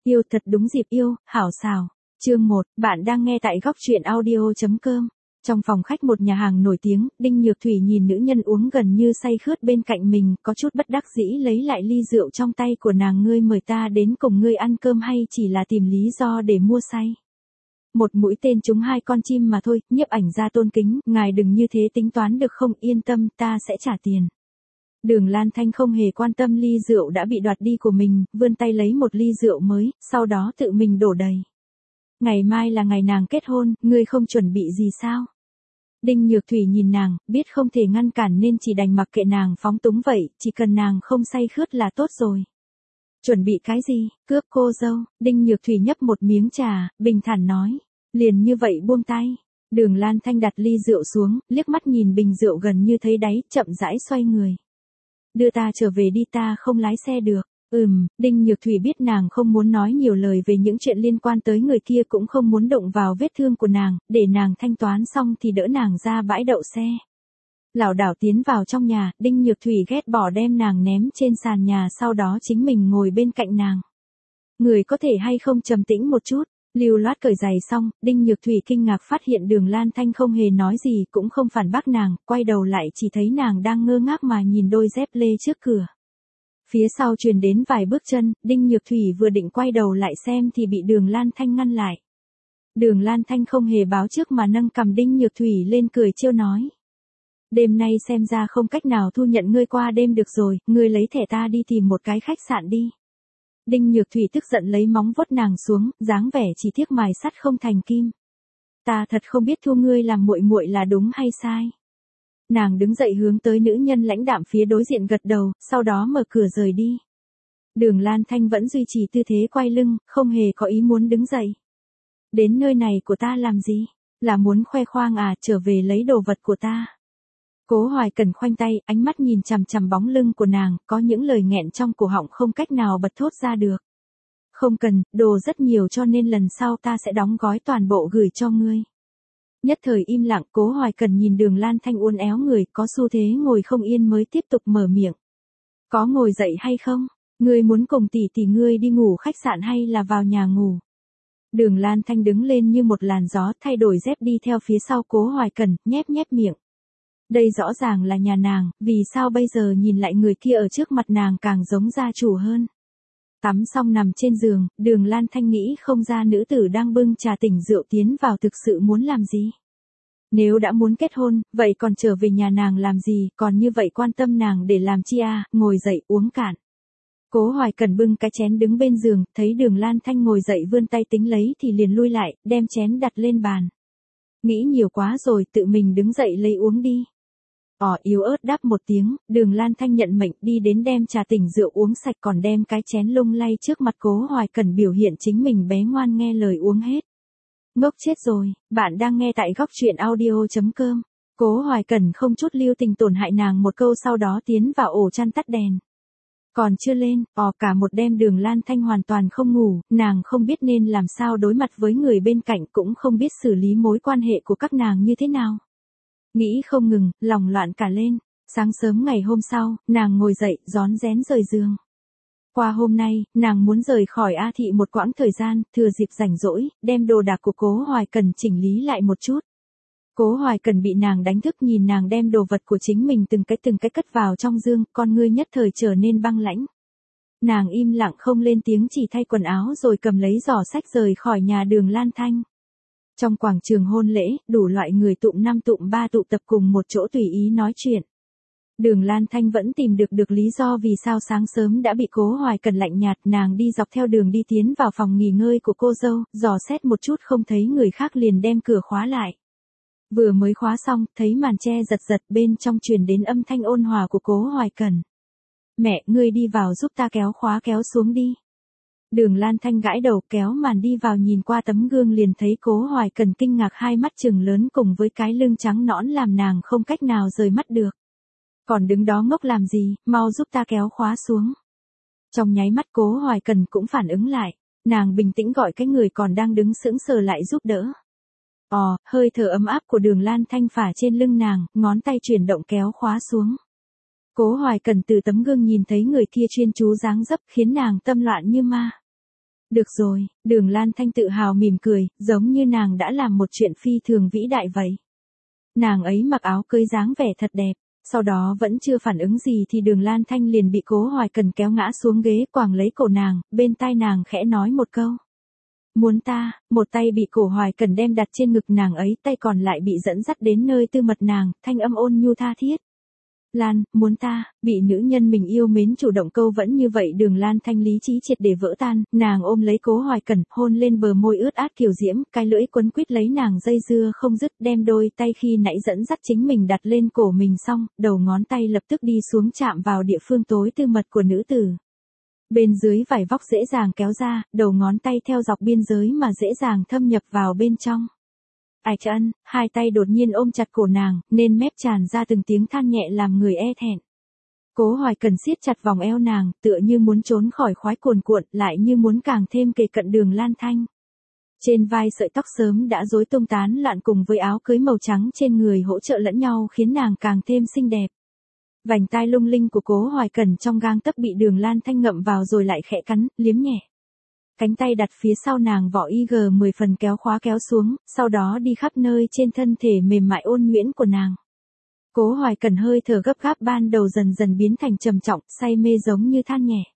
Yêu thật đúng dịp yêu, hảo xào. Chương 1, bạn đang nghe tại góc truyện audio.com. Trong phòng khách một nhà hàng nổi tiếng, Đinh Nhược Thủy nhìn nữ nhân uống gần như say khướt bên cạnh mình, có chút bất đắc dĩ lấy lại ly rượu trong tay của nàng. Ngươi mời ta đến cùng ngươi ăn cơm hay chỉ là tìm lý do để mua say? Một mũi tên trúng hai con chim mà thôi, nhiếp ảnh gia tôn kính, ngài đừng như thế tính toán được không, yên tâm, ta sẽ trả tiền. Đường Lan Thanh không hề quan tâm ly rượu đã bị đoạt đi của mình, vươn tay lấy một ly rượu mới, sau đó tự mình đổ đầy. Ngày mai là ngày nàng kết hôn, ngươi không chuẩn bị gì sao? Đinh Nhược Thủy nhìn nàng, biết không thể ngăn cản nên chỉ đành mặc kệ nàng phóng túng vậy, chỉ cần nàng không say khướt là tốt rồi. Chuẩn bị cái gì, cướp cô dâu? Đinh Nhược Thủy nhấp một miếng trà, bình thản nói. Liền như vậy buông tay. Đường Lan Thanh đặt ly rượu xuống, liếc mắt nhìn bình rượu gần như thấy đáy, chậm rãi xoay người. Đưa ta trở về đi, ta không lái xe được. Đinh Nhược Thủy biết nàng không muốn nói nhiều lời về những chuyện liên quan tới người kia, cũng không muốn động vào vết thương của nàng, để nàng thanh toán xong thì đỡ nàng ra bãi đậu xe. Lảo đảo tiến vào trong nhà, Đinh Nhược Thủy ghét bỏ đem nàng ném trên sàn nhà, sau đó chính mình ngồi bên cạnh nàng. Người có thể hay không trầm tĩnh một chút? Lưu loát cởi giày xong, Đinh Nhược Thủy kinh ngạc phát hiện Đường Lan Thanh không hề nói gì, cũng không phản bác nàng, quay đầu lại chỉ thấy nàng đang ngơ ngác mà nhìn đôi dép lê trước cửa. Phía sau truyền đến vài bước chân, Đinh Nhược Thủy vừa định quay đầu lại xem thì bị Đường Lan Thanh ngăn lại. Đường Lan Thanh không hề báo trước mà nâng cằm Đinh Nhược Thủy lên cười trêu nói. Đêm nay xem ra không cách nào thu nhận ngươi qua đêm được rồi, ngươi lấy thẻ ta đi tìm một cái khách sạn đi. Đinh Nhược Thủy tức giận lấy móng vuốt nàng xuống, dáng vẻ chỉ tiếc mài sắt không thành kim. Ta thật không biết thu ngươi làm muội muội là đúng hay sai. Nàng đứng dậy hướng tới nữ nhân lãnh đạm phía đối diện gật đầu, sau đó mở cửa rời đi. Đường Lan Thanh vẫn duy trì tư thế quay lưng, không hề có ý muốn đứng dậy. Đến nơi này của ta làm gì? Là muốn khoe khoang à, trở về lấy đồ vật của ta. Cố Hoài Cần khoanh tay, ánh mắt nhìn chằm chằm bóng lưng của nàng, có những lời nghẹn trong cổ họng không cách nào bật thốt ra được. Không cần, đồ rất nhiều cho nên lần sau ta sẽ đóng gói toàn bộ gửi cho ngươi. Nhất thời im lặng, Cố Hoài Cần nhìn Đường Lan Thanh uốn éo người, có xu thế ngồi không yên mới tiếp tục mở miệng. Có ngồi dậy hay không? Ngươi muốn cùng tỷ ngươi đi ngủ khách sạn hay là vào nhà ngủ? Đường Lan Thanh đứng lên như một làn gió, thay đổi dép đi theo phía sau Cố Hoài Cần, nhép miệng. Đây rõ ràng là nhà nàng, vì sao bây giờ nhìn lại người kia ở trước mặt nàng càng giống gia chủ hơn. Tắm xong nằm trên giường, Đường Lan Thanh nghĩ không ra nữ tử đang bưng trà tỉnh rượu tiến vào thực sự muốn làm gì. Nếu đã muốn kết hôn, vậy còn trở về nhà nàng làm gì, còn như vậy quan tâm nàng để làm chi à, ngồi dậy uống cạn. Cố Hoài Cần bưng cái chén đứng bên giường, thấy Đường Lan Thanh ngồi dậy vươn tay tính lấy thì liền lui lại, đem chén đặt lên bàn. Nghĩ nhiều quá rồi, tự mình đứng dậy lấy uống đi. Yếu ớt đáp một tiếng, Đường Lan Thanh nhận mệnh đi đến đem trà tỉnh rượu uống sạch, còn đem cái chén lung lay trước mặt Cố Hoài Cần biểu hiện chính mình bé ngoan nghe lời uống hết. Ngốc chết rồi, bạn đang nghe tại góc truyện audio.com. Cố Hoài Cần không chút lưu tình tổn hại nàng một câu, sau đó tiến vào ổ chăn tắt đèn. Còn chưa lên, cả một đêm Đường Lan Thanh hoàn toàn không ngủ, nàng không biết nên làm sao đối mặt với người bên cạnh, cũng không biết xử lý mối quan hệ của các nàng như thế nào. Nghĩ không ngừng, lòng loạn cả lên. Sáng sớm ngày hôm sau, nàng ngồi dậy, rón rén rời giường. Qua hôm nay, nàng muốn rời khỏi A Thị một quãng thời gian, thừa dịp rảnh rỗi, đem đồ đạc của Cố Hoài Cần chỉnh lý lại một chút. Cố Hoài Cần bị nàng đánh thức, nhìn nàng đem đồ vật của chính mình từng cái cất vào trong dương, con ngươi nhất thời trở nên băng lãnh. Nàng im lặng không lên tiếng, chỉ thay quần áo rồi cầm lấy giỏ sách rời khỏi nhà Đường Lan Thanh. Trong quảng trường hôn lễ, đủ loại người tụm năm tụm ba tụ tập cùng một chỗ tùy ý nói chuyện. Đường Lan Thanh vẫn tìm được lý do vì sao sáng sớm đã bị Cố Hoài Cần lạnh nhạt, nàng đi dọc theo đường đi tiến vào phòng nghỉ ngơi của cô dâu, dò xét một chút không thấy người khác liền đem cửa khóa lại. Vừa mới khóa xong, thấy màn che giật bên trong truyền đến âm thanh ôn hòa của Cố Hoài Cần. Mẹ, ngươi đi vào giúp ta kéo khóa kéo xuống đi. Đường Lan Thanh gãi đầu kéo màn đi vào, nhìn qua tấm gương liền thấy Cố Hoài Cần kinh ngạc hai mắt trừng lớn cùng với cái lưng trắng nõn làm nàng không cách nào rời mắt được. Còn đứng đó ngốc làm gì, mau giúp ta kéo khóa xuống. Trong nháy mắt Cố Hoài Cần cũng phản ứng lại, nàng bình tĩnh gọi cái người còn đang đứng sững sờ lại giúp đỡ. Hơi thở ấm áp của Đường Lan Thanh phả trên lưng nàng, ngón tay chuyển động kéo khóa xuống. Cố Hoài Cần từ tấm gương nhìn thấy người kia chuyên chú dáng dấp khiến nàng tâm loạn như ma. Được rồi, Đường Lan Thanh tự hào mỉm cười, giống như nàng đã làm một chuyện phi thường vĩ đại vậy. Nàng ấy mặc áo cưới dáng vẻ thật đẹp, sau đó vẫn chưa phản ứng gì thì Đường Lan Thanh liền bị Cố Hoài Cần kéo ngã xuống ghế quàng lấy cổ nàng, bên tai nàng khẽ nói một câu. Muốn ta, một tay bị Cố Hoài Cần đem đặt trên ngực nàng ấy, tay còn lại bị dẫn dắt đến nơi tư mật nàng, thanh âm ôn nhu tha thiết. Lan, muốn ta, bị nữ nhân mình yêu mến chủ động câu vẫn như vậy Đường Lan Thanh lý trí triệt để vỡ tan, nàng ôm lấy Cố Hoài Cần, hôn lên bờ môi ướt át kiều diễm, cái lưỡi quấn quýt lấy nàng dây dưa không dứt, đem đôi tay khi nãy dẫn dắt chính mình đặt lên cổ mình xong, đầu ngón tay lập tức đi xuống chạm vào địa phương tối tư mật của nữ tử. Bên dưới vải vóc dễ dàng kéo ra, đầu ngón tay theo dọc biên giới mà dễ dàng thâm nhập vào bên trong. Ạch ân, hai tay đột nhiên ôm chặt cổ nàng, nên mép tràn ra từng tiếng than nhẹ làm người e thẹn. Cố Hoài Cần siết chặt vòng eo nàng, tựa như muốn trốn khỏi khoái cuồn cuộn, lại như muốn càng thêm kề cận Đường Lan Thanh. Trên vai sợi tóc sớm đã rối tung tán loạn cùng với áo cưới màu trắng trên người hỗ trợ lẫn nhau khiến nàng càng thêm xinh đẹp. Vành tai lung linh của Cố Hoài Cần trong gang tấc bị Đường Lan Thanh ngậm vào rồi lại khẽ cắn, liếm nhẹ. Cánh tay đặt phía sau nàng vỏ IG-10 phần kéo khóa kéo xuống, sau đó đi khắp nơi trên thân thể mềm mại ôn nhuyễn của nàng. Cố Hoài Cần hơi thở gấp gáp ban đầu dần dần biến thành trầm trọng, say mê giống như than nhẹ.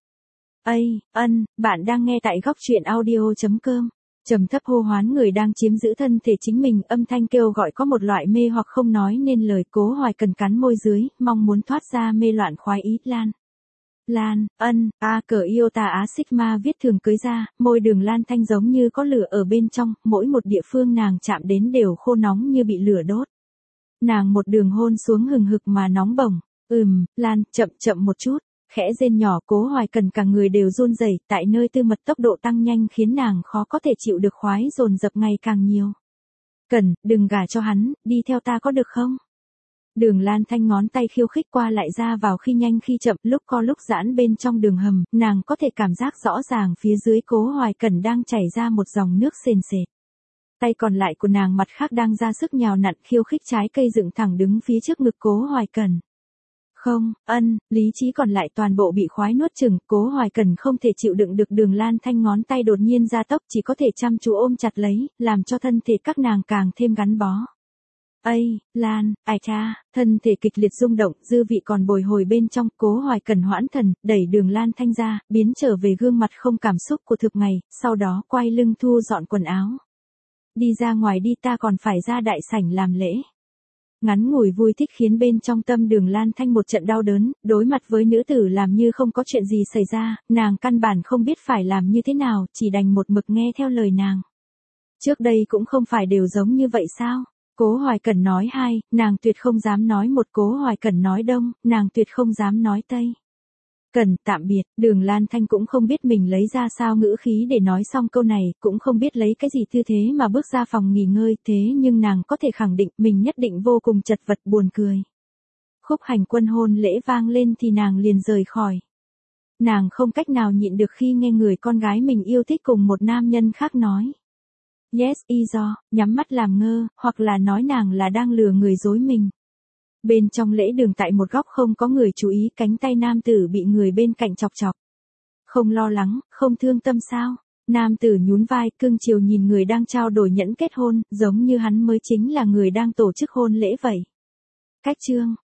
Bạn đang nghe tại góc truyện audio.com. Trầm thấp hô hoán người đang chiếm giữ thân thể chính mình, âm thanh kêu gọi có một loại mê hoặc không nói nên lời. Cố Hoài Cần cắn môi dưới, mong muốn thoát ra mê loạn khoái ý. Lan, cờ iota á sigma viết thường cưới ra, môi Đường Lan Thanh giống như có lửa ở bên trong, mỗi một địa phương nàng chạm đến đều khô nóng như bị lửa đốt. Nàng một đường hôn xuống hừng hực mà nóng bỏng. Lan, chậm một chút. Khẽ rên nhỏ. Cố Hoài Cần cả người đều run rẩy, tại nơi tư mật tốc độ tăng nhanh khiến nàng khó có thể chịu được, khoái dồn dập ngày càng nhiều. Cần, đừng gả cho hắn, đi theo ta có được không? Đường Lan Thanh ngón tay khiêu khích qua lại ra vào khi nhanh khi chậm, lúc co lúc giãn bên trong đường hầm, nàng có thể cảm giác rõ ràng phía dưới Cố Hoài Cần đang chảy ra một dòng nước sền sệt. Tay còn lại của nàng mặt khác đang ra sức nhào nặn khiêu khích trái cây dựng thẳng đứng phía trước ngực Cố Hoài Cần. Không, lý trí còn lại toàn bộ bị khoái nuốt chửng, Cố Hoài Cần không thể chịu đựng được Đường Lan Thanh ngón tay đột nhiên gia tốc, chỉ có thể chăm chú ôm chặt lấy, làm cho thân thể các nàng càng thêm gắn bó. Lan, thân thể kịch liệt rung động, dư vị còn bồi hồi bên trong. Cố Hoài Cần hoãn thần, đẩy Đường Lan Thanh ra, biến trở về gương mặt không cảm xúc của thực ngày, sau đó quay lưng thu dọn quần áo. Đi ra ngoài đi, ta còn phải ra đại sảnh làm lễ. Ngắn ngủi vui thích khiến bên trong tâm Đường Lan Thanh một trận đau đớn, đối mặt với nữ tử làm như không có chuyện gì xảy ra, nàng căn bản không biết phải làm như thế nào, chỉ đành một mực nghe theo lời nàng. Trước đây cũng không phải đều giống như vậy sao? Cố Hoài Cần nói hai, nàng tuyệt không dám nói một. Cố Hoài Cần nói đông, nàng tuyệt không dám nói tây. Cần, tạm biệt. Đường Lan Thanh cũng không biết mình lấy ra sao ngữ khí để nói xong câu này, cũng không biết lấy cái gì tư thế mà bước ra phòng nghỉ ngơi, thế nhưng nàng có thể khẳng định mình nhất định vô cùng chật vật buồn cười. Khúc hành quân hôn lễ vang lên thì nàng liền rời khỏi. Nàng không cách nào nhịn được khi nghe người con gái mình yêu thích cùng một nam nhân khác nói. Yes, nhắm mắt làm ngơ, hoặc là nói nàng là đang lừa người dối mình. Bên trong lễ đường tại một góc không có người chú ý, cánh tay nam tử bị người bên cạnh chọc chọc. Không lo lắng, không thương tâm sao? Nam tử nhún vai, cưng chiều nhìn người đang trao đổi nhẫn kết hôn, giống như hắn mới chính là người đang tổ chức hôn lễ vậy. Cách chương,